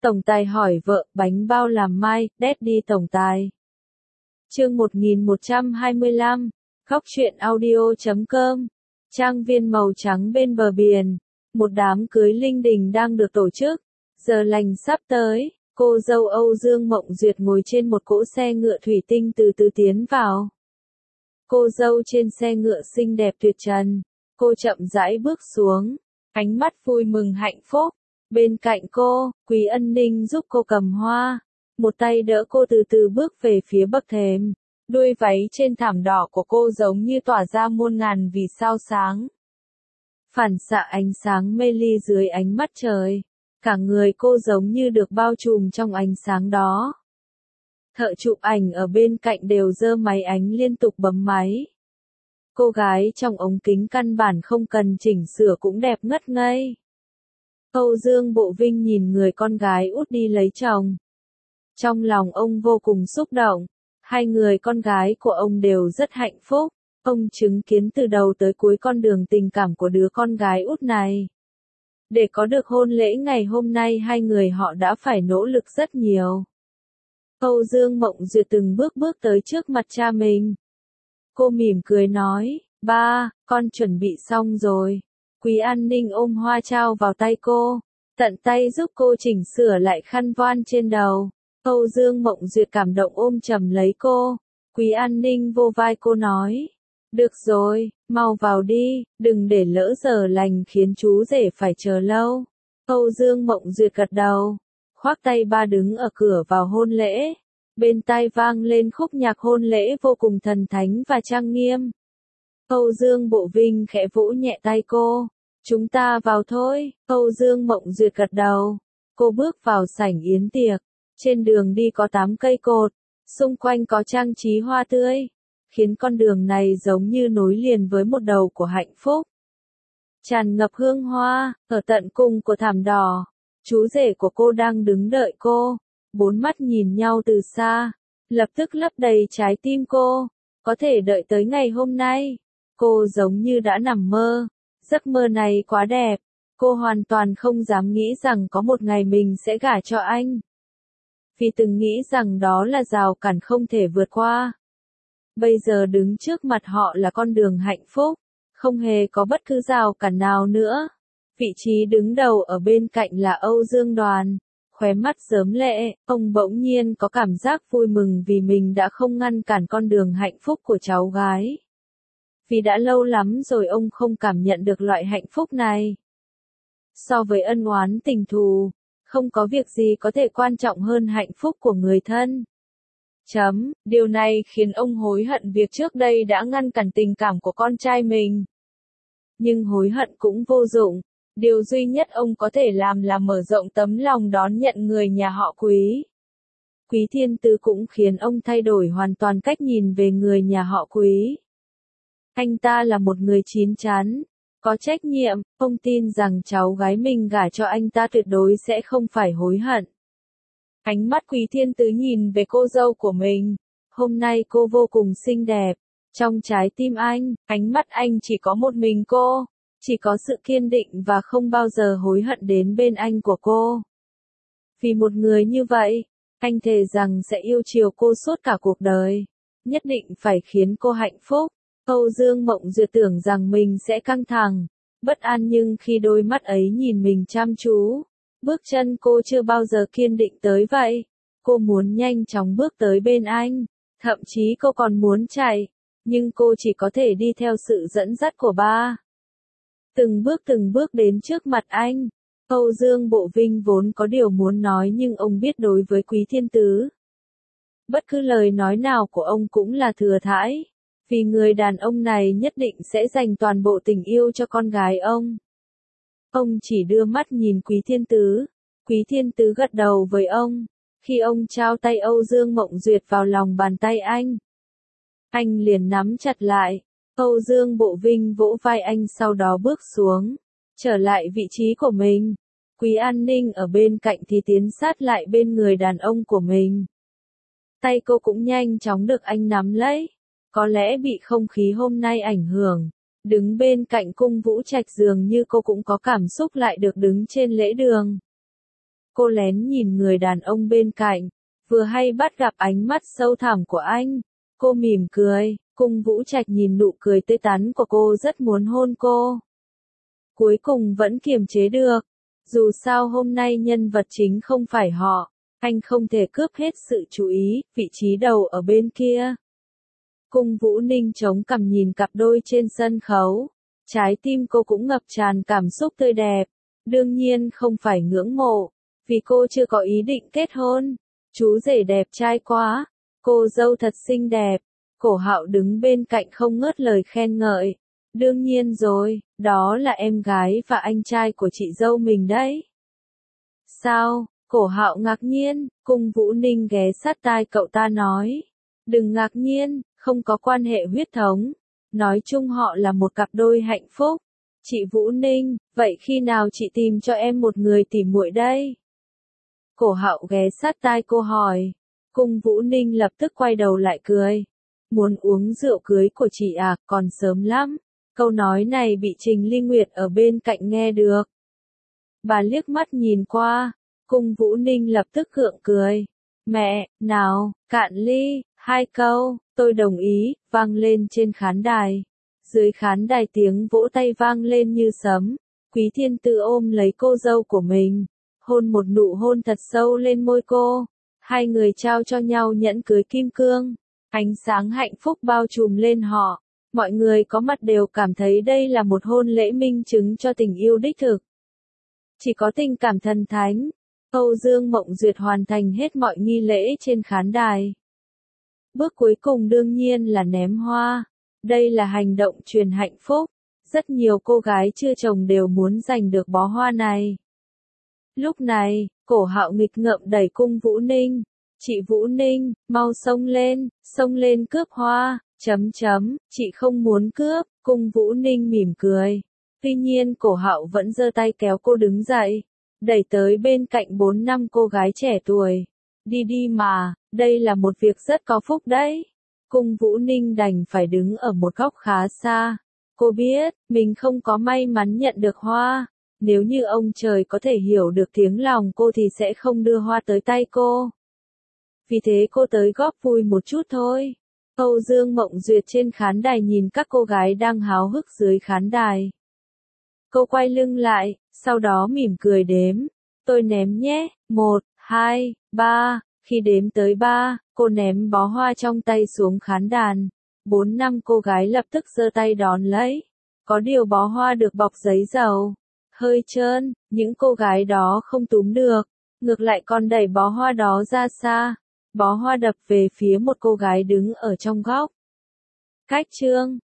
Tổng tài hỏi vợ, bánh bao làm mai, Daddy tổng tài. Chương 1125, Khóc chuyện audio.com. Trang viên màu trắng bên bờ biển. Một đám cưới linh đình đang được tổ chức. Giờ lành sắp tới, cô dâu Âu Dương Mộng Duyệt ngồi trên một cỗ xe ngựa thủy tinh từ từ tiến vào. Cô dâu trên xe ngựa xinh đẹp tuyệt trần. Cô chậm rãi bước xuống, ánh mắt vui mừng hạnh phúc. Bên cạnh cô, Quý Ân Ninh giúp cô cầm hoa, một tay đỡ cô từ từ bước về phía bậc thềm. Đuôi váy trên thảm đỏ của cô giống như tỏa ra muôn ngàn vì sao sáng. Phản xạ ánh sáng mê ly dưới ánh mắt trời. Cả người cô giống như được bao trùm trong ánh sáng đó. Thợ chụp ảnh ở bên cạnh đều giơ máy ảnh liên tục bấm máy. Cô gái trong ống kính căn bản không cần chỉnh sửa cũng đẹp ngất ngây. Âu Dương Bộ Vinh nhìn người con gái út đi lấy chồng. Trong lòng ông vô cùng xúc động. Hai người con gái của ông đều rất hạnh phúc. Ông chứng kiến từ đầu tới cuối con đường tình cảm của đứa con gái út này. Để có được hôn lễ ngày hôm nay hai người họ đã phải nỗ lực rất nhiều. Âu Dương Mộng Duyệt từng bước tới trước mặt cha mình. Cô mỉm cười nói, ba, con chuẩn bị xong rồi. Quý An Ninh ôm hoa trao vào tay cô, tận tay giúp cô chỉnh sửa lại khăn voan trên đầu. Âu Dương Mộng Duyệt cảm động ôm chầm lấy cô. Quý An Ninh vô vai cô nói, được rồi, mau vào đi, đừng để lỡ giờ lành khiến chú rể phải chờ lâu. Âu Dương Mộng Duyệt gật đầu, khoác tay ba đứng ở cửa vào hôn lễ. Bên tai vang lên khúc nhạc hôn lễ vô cùng thần thánh và trang nghiêm. Âu Dương Bộ Vinh khẽ vỗ nhẹ tay cô. Chúng ta vào thôi. Âu Dương Mộng Duyệt gật đầu. Cô bước vào sảnh yến tiệc. Trên đường đi có 8 cây cột. Xung quanh có trang trí hoa tươi. Khiến con đường này giống như nối liền với một đầu của hạnh phúc. Tràn ngập hương hoa, ở tận cùng của thảm đỏ. Chú rể của cô đang đứng đợi cô. Bốn mắt nhìn nhau từ xa. Lập tức lấp đầy trái tim cô. Có thể đợi tới ngày hôm nay. Cô giống như đã nằm mơ. Giấc mơ này quá đẹp. Cô hoàn toàn không dám nghĩ rằng có một ngày mình sẽ gả cho anh. Vì từng nghĩ rằng đó là rào cản không thể vượt qua. Bây giờ đứng trước mặt họ là con đường hạnh phúc. Không hề có bất cứ rào cản nào nữa. Vị trí đứng đầu ở bên cạnh là Âu Dương Đoàn. Khóe mắt rớm lệ, ông bỗng nhiên có cảm giác vui mừng vì mình đã không ngăn cản con đường hạnh phúc của cháu gái. Vì đã lâu lắm rồi ông không cảm nhận được loại hạnh phúc này. So với ân oán tình thù, không có việc gì có thể quan trọng hơn hạnh phúc của người thân. Điều này khiến ông hối hận việc trước đây đã ngăn cản tình cảm của con trai mình. Nhưng hối hận cũng vô dụng. Điều duy nhất ông có thể làm là mở rộng tấm lòng đón nhận người nhà họ Quý. Quý Thiên Tứ cũng khiến ông thay đổi hoàn toàn cách nhìn về người nhà họ Quý. Anh ta là một người chín chắn, có trách nhiệm, ông tin rằng cháu gái mình gả cho anh ta tuyệt đối sẽ không phải hối hận. Ánh mắt Quý Thiên Tứ nhìn về cô dâu của mình. Hôm nay cô vô cùng xinh đẹp. Trong trái tim anh, ánh mắt anh chỉ có một mình cô. Chỉ có sự kiên định và không bao giờ hối hận đến bên anh của cô. Vì một người như vậy, anh thề rằng sẽ yêu chiều cô suốt cả cuộc đời. Nhất định phải khiến cô hạnh phúc. Âu Dương Mộng Duyệt tưởng rằng mình sẽ căng thẳng, bất an nhưng khi đôi mắt ấy nhìn mình chăm chú, bước chân cô chưa bao giờ kiên định tới vậy. Cô muốn nhanh chóng bước tới bên anh, thậm chí cô còn muốn chạy, nhưng cô chỉ có thể đi theo sự dẫn dắt của ba. Từng bước đến trước mặt anh. Âu Dương Bộ Vinh vốn có điều muốn nói nhưng ông biết đối với Quý Thiên Tứ. Bất cứ lời nói nào của ông cũng là thừa thãi. Vì người đàn ông này nhất định sẽ dành toàn bộ tình yêu cho con gái ông. Ông chỉ đưa mắt nhìn Quý Thiên Tứ. Quý Thiên Tứ gật đầu với ông. Khi ông trao tay Âu Dương Mộng Duyệt vào lòng bàn tay anh liền nắm chặt lại. Âu Dương Bộ Vinh vỗ vai anh sau đó bước xuống, trở lại vị trí của mình. Quý An Ninh ở bên cạnh thì tiến sát lại bên người đàn ông của mình. Tay cô cũng nhanh chóng được anh nắm lấy. Có lẽ bị không khí hôm nay ảnh hưởng. Đứng bên cạnh Cung Vũ Trạch dường như cô cũng có cảm xúc lại được đứng trên lễ đường. Cô lén nhìn người đàn ông bên cạnh, vừa hay bắt gặp ánh mắt sâu thẳm của anh. Cô mỉm cười, Cung Vũ Trạch nhìn nụ cười tươi tắn của cô rất muốn hôn cô. Cuối cùng vẫn kiềm chế được. Dù sao hôm nay nhân vật chính không phải họ, anh không thể cướp hết sự chú ý, vị trí đầu ở bên kia. Cung Vũ Ninh chống cằm nhìn cặp đôi trên sân khấu. Trái tim cô cũng ngập tràn cảm xúc tươi đẹp. Đương nhiên không phải ngưỡng mộ, vì cô chưa có ý định kết hôn. Chú rể đẹp trai quá, cô dâu thật xinh đẹp. Cổ Hạo đứng bên cạnh không ngớt lời khen ngợi. Đương nhiên rồi, đó là em gái và anh trai của chị dâu mình đấy. Sao? Cổ Hạo ngạc nhiên, Cung Vũ Ninh ghé sát tai cậu ta nói. Đừng ngạc nhiên, không có quan hệ huyết thống. Nói chung họ là một cặp đôi hạnh phúc. Chị Vũ Ninh, vậy khi nào chị tìm cho em một người tỉ muội đây? Cổ Hạo ghé sát tai cô hỏi. Cung Vũ Ninh lập tức quay đầu lại cười. Muốn uống rượu cưới của chị à, còn sớm lắm. Câu nói này bị Trình Ly Nguyệt ở bên cạnh nghe được. Bà liếc mắt nhìn qua, Cung Vũ Ninh lập tức gượng cười. Mẹ, nào, cạn ly, 2 câu, tôi đồng ý, vang lên trên khán đài. Dưới khán đài tiếng vỗ tay vang lên như sấm. Quý Thiên Tư ôm lấy cô dâu của mình, hôn một nụ hôn thật sâu lên môi cô. Hai người trao cho nhau nhẫn cưới kim cương. Ánh sáng hạnh phúc bao trùm lên họ. Mọi người có mặt đều cảm thấy đây là một hôn lễ minh chứng cho tình yêu đích thực. Chỉ có tình cảm thần thánh. Âu Dương Mộng Duyệt hoàn thành hết mọi nghi lễ trên khán đài. Bước cuối cùng đương nhiên là ném hoa. Đây là hành động truyền hạnh phúc. Rất nhiều cô gái chưa chồng đều muốn giành được bó hoa này. Lúc này, Cổ Hạo nghịch ngợm đẩy Cung Vũ Ninh. Chị Vũ Ninh, mau xông lên cướp hoa, chị không muốn cướp, Cung Vũ Ninh mỉm cười. Tuy nhiên Cổ Hạo vẫn giơ tay kéo cô đứng dậy, đẩy tới bên cạnh 4-5 cô gái trẻ tuổi. Đi đi mà, đây là một việc rất có phúc đấy. Cung Vũ Ninh đành phải đứng ở một góc khá xa. Cô biết, mình không có may mắn nhận được hoa. Nếu như ông trời có thể hiểu được tiếng lòng cô thì sẽ không đưa hoa tới tay cô. Vì thế cô tới góp vui một chút thôi. Âu Dương Mộng Duyệt trên khán đài nhìn các cô gái đang háo hức dưới khán đài. Cô quay lưng lại, sau đó mỉm cười đếm. Tôi ném nhé, 1, 2, 3, khi đếm tới 3, cô ném bó hoa trong tay xuống khán đàn. 4-5 cô gái lập tức giơ tay đón lấy. Có điều bó hoa được bọc giấy dầu. Hơi trơn, những cô gái đó không túm được. Ngược lại còn đẩy bó hoa đó ra xa. Bó hoa đập về phía một cô gái đứng ở trong góc. Cách chương